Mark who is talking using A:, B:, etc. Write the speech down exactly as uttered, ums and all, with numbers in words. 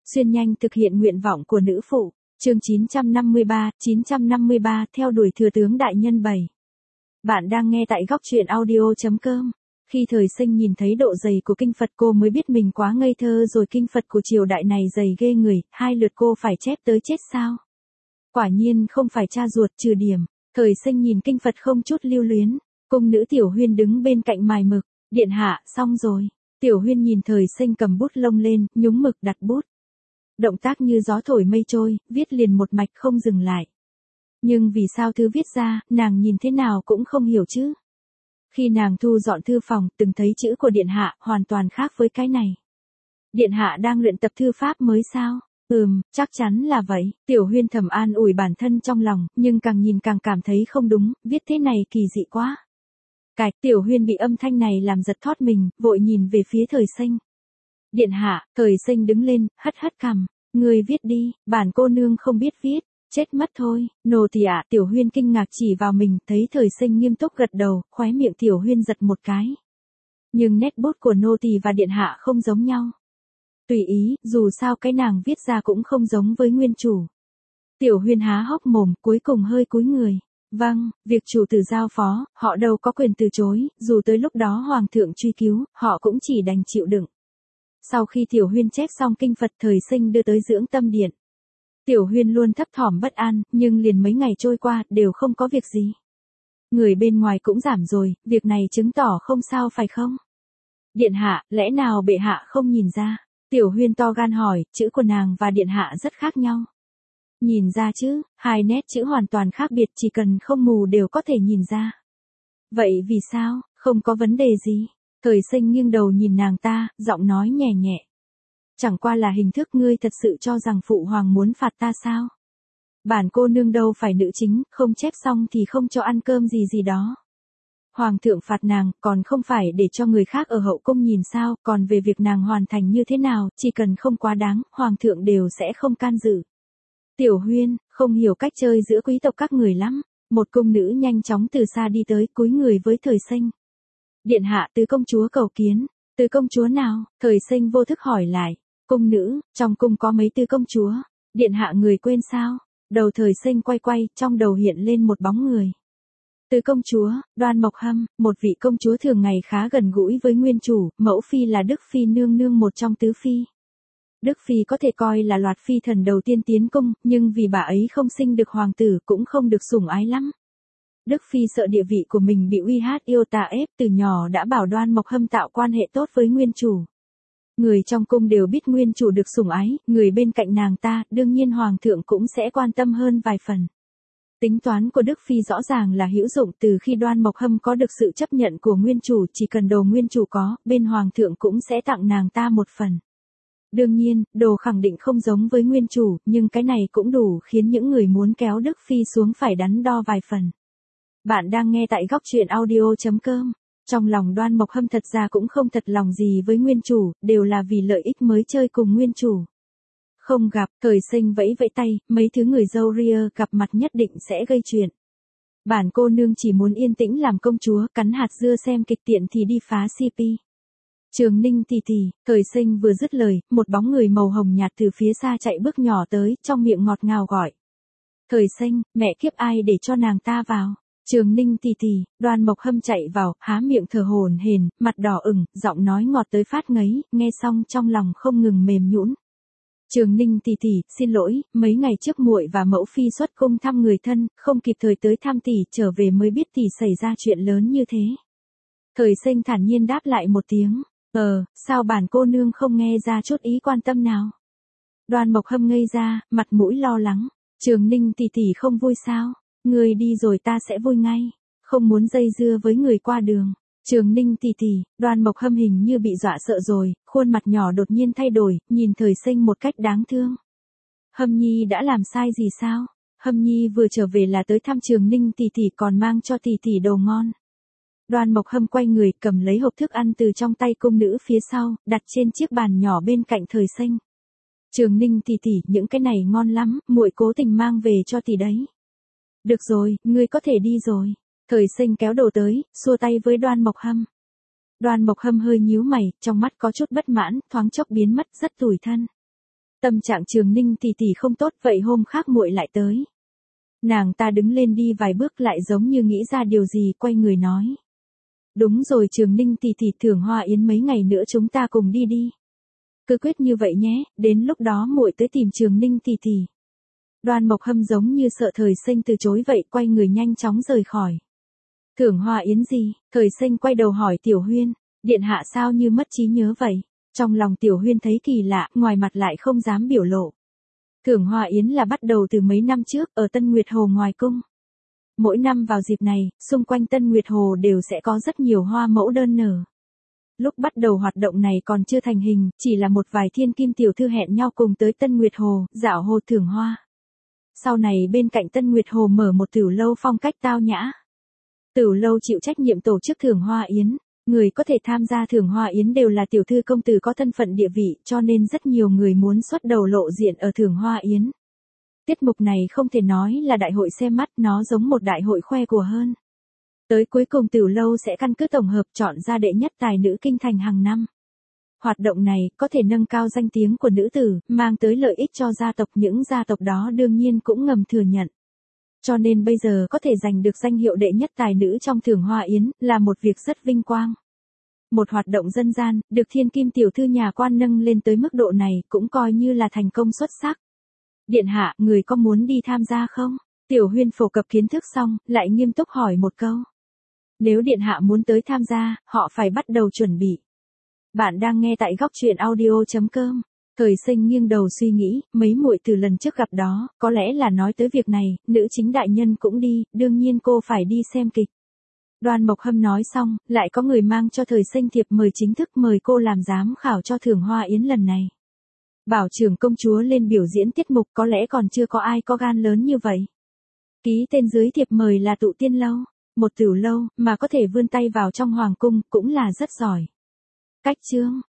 A: Xuyên nhanh thực hiện nguyện vọng của nữ phụ. Chương chín trăm năm mươi ba, chín trăm năm mươi ba theo đuổi thừa tướng đại nhân bảy. Bạn đang nghe tại góc truyện audio.com. Khi thời sinh nhìn thấy độ dày của kinh Phật cô mới biết mình quá ngây thơ rồi, kinh Phật của triều đại này dày ghê người, hai lượt cô phải chép tới chết sao? Quả nhiên không phải cha ruột trừ điểm. Thời sinh nhìn kinh Phật không chút lưu luyến. Cung nữ Tiểu Huyên đứng bên cạnh mài mực. Điện hạ, xong rồi. Tiểu Huyên nhìn thời sinh cầm bút lông lên, nhúng mực đặt bút. Động tác như gió thổi mây trôi, viết liền một mạch không dừng lại. Nhưng vì sao thư viết ra, nàng nhìn thế nào cũng không hiểu chứ. Khi nàng thu dọn thư phòng, từng thấy chữ của điện hạ, hoàn toàn khác với cái này. Điện hạ đang luyện tập thư pháp mới sao? Ừm, chắc chắn là vậy. Tiểu Huyên thầm an ủi bản thân trong lòng, nhưng càng nhìn càng cảm thấy không đúng, viết thế này kỳ dị quá. Cạch, Tiểu Huyên bị âm thanh này làm giật thót mình, vội nhìn về phía thời sinh. Điện hạ, thời sinh đứng lên, hất hất cằm. Người viết đi, bản cô nương không biết viết, chết mất thôi. Nô tỳ ạ, Tiểu Huyên kinh ngạc chỉ vào mình, thấy thời sinh nghiêm túc gật đầu, khóe miệng Tiểu Huyên giật một cái. Nhưng nét bút của nô tỳ và điện hạ không giống nhau. Tùy ý, dù sao cái nàng viết ra cũng không giống với nguyên chủ. Tiểu Huyên há hốc mồm, cuối cùng hơi cúi người. Vâng, việc chủ tử giao phó, họ đâu có quyền từ chối, dù tới lúc đó hoàng thượng truy cứu, họ cũng chỉ đành chịu đựng. Sau khi Tiểu Huyên chép xong kinh Phật, thời sinh đưa tới dưỡng tâm điện. Tiểu Huyên luôn thấp thỏm bất an, nhưng liền mấy ngày trôi qua, đều không có việc gì. Người bên ngoài cũng giảm rồi, việc này chứng tỏ không sao phải không? Điện hạ, lẽ nào bệ hạ không nhìn ra? Tiểu Huyên to gan hỏi, chữ của nàng và điện hạ rất khác nhau. Nhìn ra chứ, hai nét chữ hoàn toàn khác biệt, chỉ cần không mù đều có thể nhìn ra. Vậy vì sao, không có vấn đề gì? Thời sinh nghiêng đầu nhìn nàng ta, giọng nói nhẹ nhẹ. Chẳng qua là hình thức, ngươi thật sự cho rằng phụ hoàng muốn phạt ta sao? Bản cô nương đâu phải nữ chính, không chép xong thì không cho ăn cơm gì gì đó. Hoàng thượng phạt nàng, còn không phải để cho người khác ở hậu cung nhìn sao, còn về việc nàng hoàn thành như thế nào, chỉ cần không quá đáng, hoàng thượng đều sẽ không can dự. Tiểu Huyên, không hiểu cách chơi giữa quý tộc các người lắm. Một cung nữ nhanh chóng từ xa đi tới, cúi người với thời sinh. Điện hạ, tứ công chúa cầu kiến. Tứ công chúa nào? Thời sinh vô thức hỏi lại. Cung nữ, trong cung có mấy tứ công chúa? Điện hạ người quên sao? Đầu thời sinh quay quay, trong đầu hiện lên một bóng người. Tứ công chúa, Đoan Mộc Hâm, một vị công chúa thường ngày khá gần gũi với nguyên chủ, mẫu phi là Đức Phi nương nương, một trong tứ phi. Đức Phi có thể coi là loạt phi thần đầu tiên tiến cung, nhưng vì bà ấy không sinh được hoàng tử cũng không được sủng ái lắm. Đức Phi sợ địa vị của mình bị uy hát yêu tà ép, từ nhỏ đã bảo Đoan Mộc Hâm tạo quan hệ tốt với nguyên chủ. Người trong cung đều biết nguyên chủ được sủng ái, người bên cạnh nàng ta, đương nhiên hoàng thượng cũng sẽ quan tâm hơn vài phần. Tính toán của Đức Phi rõ ràng là hữu dụng, từ khi Đoan Mộc Hâm có được sự chấp nhận của nguyên chủ, chỉ cần đồ nguyên chủ có, bên hoàng thượng cũng sẽ tặng nàng ta một phần. Đương nhiên, đồ khẳng định không giống với nguyên chủ, nhưng cái này cũng đủ khiến những người muốn kéo Đức Phi xuống phải đắn đo vài phần. Bạn đang nghe tại góc truyện audio.com. Trong lòng Đoan Mộc Hâm thật ra cũng không thật lòng gì với nguyên chủ, đều là vì lợi ích mới chơi cùng nguyên chủ. Không gặp, thời sinh vẫy vẫy tay, mấy thứ người dâu ria gặp mặt nhất định sẽ gây chuyện. Bản cô nương chỉ muốn yên tĩnh làm công chúa, cắn hạt dưa xem kịch tiện thì đi phá xê pê. Trường Ninh tì tì, thời sinh vừa dứt lời, một bóng người màu hồng nhạt từ phía xa chạy bước nhỏ tới, trong miệng ngọt ngào gọi. Thời sinh, mẹ kiếp, ai để cho nàng ta vào? Trường Ninh tì tì, Đoan Mộc Hâm chạy vào, há miệng thở hổn hển, mặt đỏ ửng, giọng nói ngọt tới phát ngấy, nghe xong trong lòng không ngừng mềm nhũn. Trường Ninh tì tì, xin lỗi, mấy ngày trước muội và mẫu phi xuất cung thăm người thân, không kịp thời tới thăm tỷ, trở về mới biết tỷ xảy ra chuyện lớn như thế. Thời sinh thản nhiên đáp lại một tiếng. Ờ, sao bản cô nương không nghe ra chút ý quan tâm nào? Đoan Mộc Hâm ngây ra, mặt mũi lo lắng. Trường Ninh tì tì không vui sao? Người đi rồi ta sẽ vui ngay. Không muốn dây dưa với người qua đường. Trường Ninh tì tì, Đoan Mộc Hâm hình như bị dọa sợ rồi, khuôn mặt nhỏ đột nhiên thay đổi, nhìn thời sinh một cách đáng thương. Hâm Nhi đã làm sai gì sao? Hâm Nhi vừa trở về là tới thăm Trường Ninh tì tì, còn mang cho tì tì đồ ngon. Đoan Mộc Hâm quay người, cầm lấy hộp thức ăn từ trong tay cung nữ phía sau, đặt trên chiếc bàn nhỏ bên cạnh thời sinh. Trường Ninh tì tì, những cái này ngon lắm, muội cố tình mang về cho tỷ đấy. Được rồi, ngươi có thể đi rồi. Thời sinh kéo đồ tới, xua tay với Đoan Mộc Hâm. Đoan Mộc Hâm hơi nhíu mày, trong mắt có chút bất mãn, thoáng chốc biến mất, rất tủi thân. Tâm trạng Trường Ninh tỷ tỷ không tốt, vậy hôm khác muội lại tới. Nàng ta đứng lên đi vài bước lại giống như nghĩ ra điều gì, quay người nói. Đúng rồi Trường Ninh tỷ tỷ, thưởng hoa yến mấy ngày nữa chúng ta cùng đi đi. Cứ quyết như vậy nhé, đến lúc đó muội tới tìm Trường Ninh tỷ tỷ. Đoan Mộc Hâm giống như sợ Thời Sinh từ chối vậy, quay người nhanh chóng rời khỏi. Thưởng hoa yến gì? Thời Sinh quay đầu hỏi Tiểu Huyên, điện hạ sao như mất trí nhớ vậy? Trong lòng Tiểu Huyên thấy kỳ lạ, ngoài mặt lại không dám biểu lộ. Thưởng hoa yến là bắt đầu từ mấy năm trước, ở Tân Nguyệt Hồ ngoài cung. Mỗi năm vào dịp này, xung quanh Tân Nguyệt Hồ đều sẽ có rất nhiều hoa mẫu đơn nở. Lúc bắt đầu hoạt động này còn chưa thành hình, chỉ là một vài thiên kim tiểu thư hẹn nhau cùng tới Tân Nguyệt Hồ, dạo hồ thưởng hoa. Sau này bên cạnh Tân Nguyệt Hồ mở một tửu lâu phong cách tao nhã. Tửu lâu chịu trách nhiệm tổ chức thưởng hoa yến. Người có thể tham gia thưởng hoa yến đều là tiểu thư công tử có thân phận địa vị, cho nên rất nhiều người muốn xuất đầu lộ diện ở thưởng hoa yến. Tiết mục này không thể nói là đại hội xem mắt, nó giống một đại hội khoe của hơn. Tới cuối cùng tửu lâu sẽ căn cứ tổng hợp chọn ra đệ nhất tài nữ kinh thành hàng năm. Hoạt động này có thể nâng cao danh tiếng của nữ tử, mang tới lợi ích cho gia tộc, những gia tộc đó đương nhiên cũng ngầm thừa nhận. Cho nên bây giờ có thể giành được danh hiệu đệ nhất tài nữ trong thưởng hoa yến là một việc rất vinh quang. Một hoạt động dân gian, được thiên kim tiểu thư nhà quan nâng lên tới mức độ này cũng coi như là thành công xuất sắc. Điện hạ, người có muốn đi tham gia không? Tiểu Huyên phổ cập kiến thức xong, lại nghiêm túc hỏi một câu. Nếu điện hạ muốn tới tham gia, họ phải bắt đầu chuẩn bị. Bạn đang nghe tại góc truyện audio chấm com. Thời Sinh nghiêng đầu suy nghĩ, mấy muội từ lần trước gặp đó, có lẽ là nói tới việc này, nữ chính đại nhân cũng đi, đương nhiên cô phải đi xem kịch. Đoan Mộc Hâm nói xong, lại có người mang cho Thời Sinh thiệp mời chính thức mời cô làm giám khảo cho thưởng hoa yến lần này. Bảo trưởng công chúa lên biểu diễn tiết mục, có lẽ còn chưa có ai có gan lớn như vậy. Ký tên dưới thiệp mời là Tụ Tiên Lâu, một tửu lâu mà có thể vươn tay vào trong hoàng cung cũng là rất giỏi. Cách chương